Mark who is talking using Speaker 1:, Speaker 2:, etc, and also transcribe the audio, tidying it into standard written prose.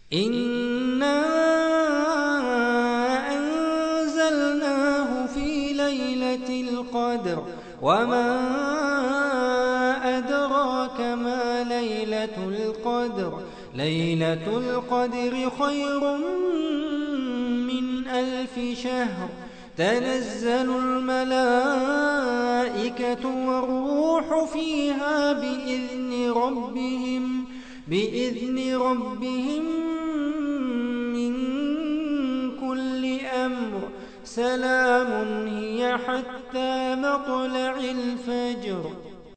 Speaker 1: إنا أنزلناه في ليلة القدر وما أدراك ما ليلة القدر ليلة القدر خير من 1000 شهر تنزل الملائكة والروح فيها بإذن ربهم من كل أمر سلام هي حتى مطلع الفجر